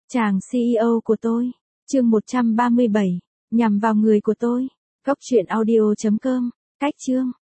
Chàng CEO của tôi. Chương 137. Nhằm vào người của tôi. Góc truyện audio.com. Cách chương.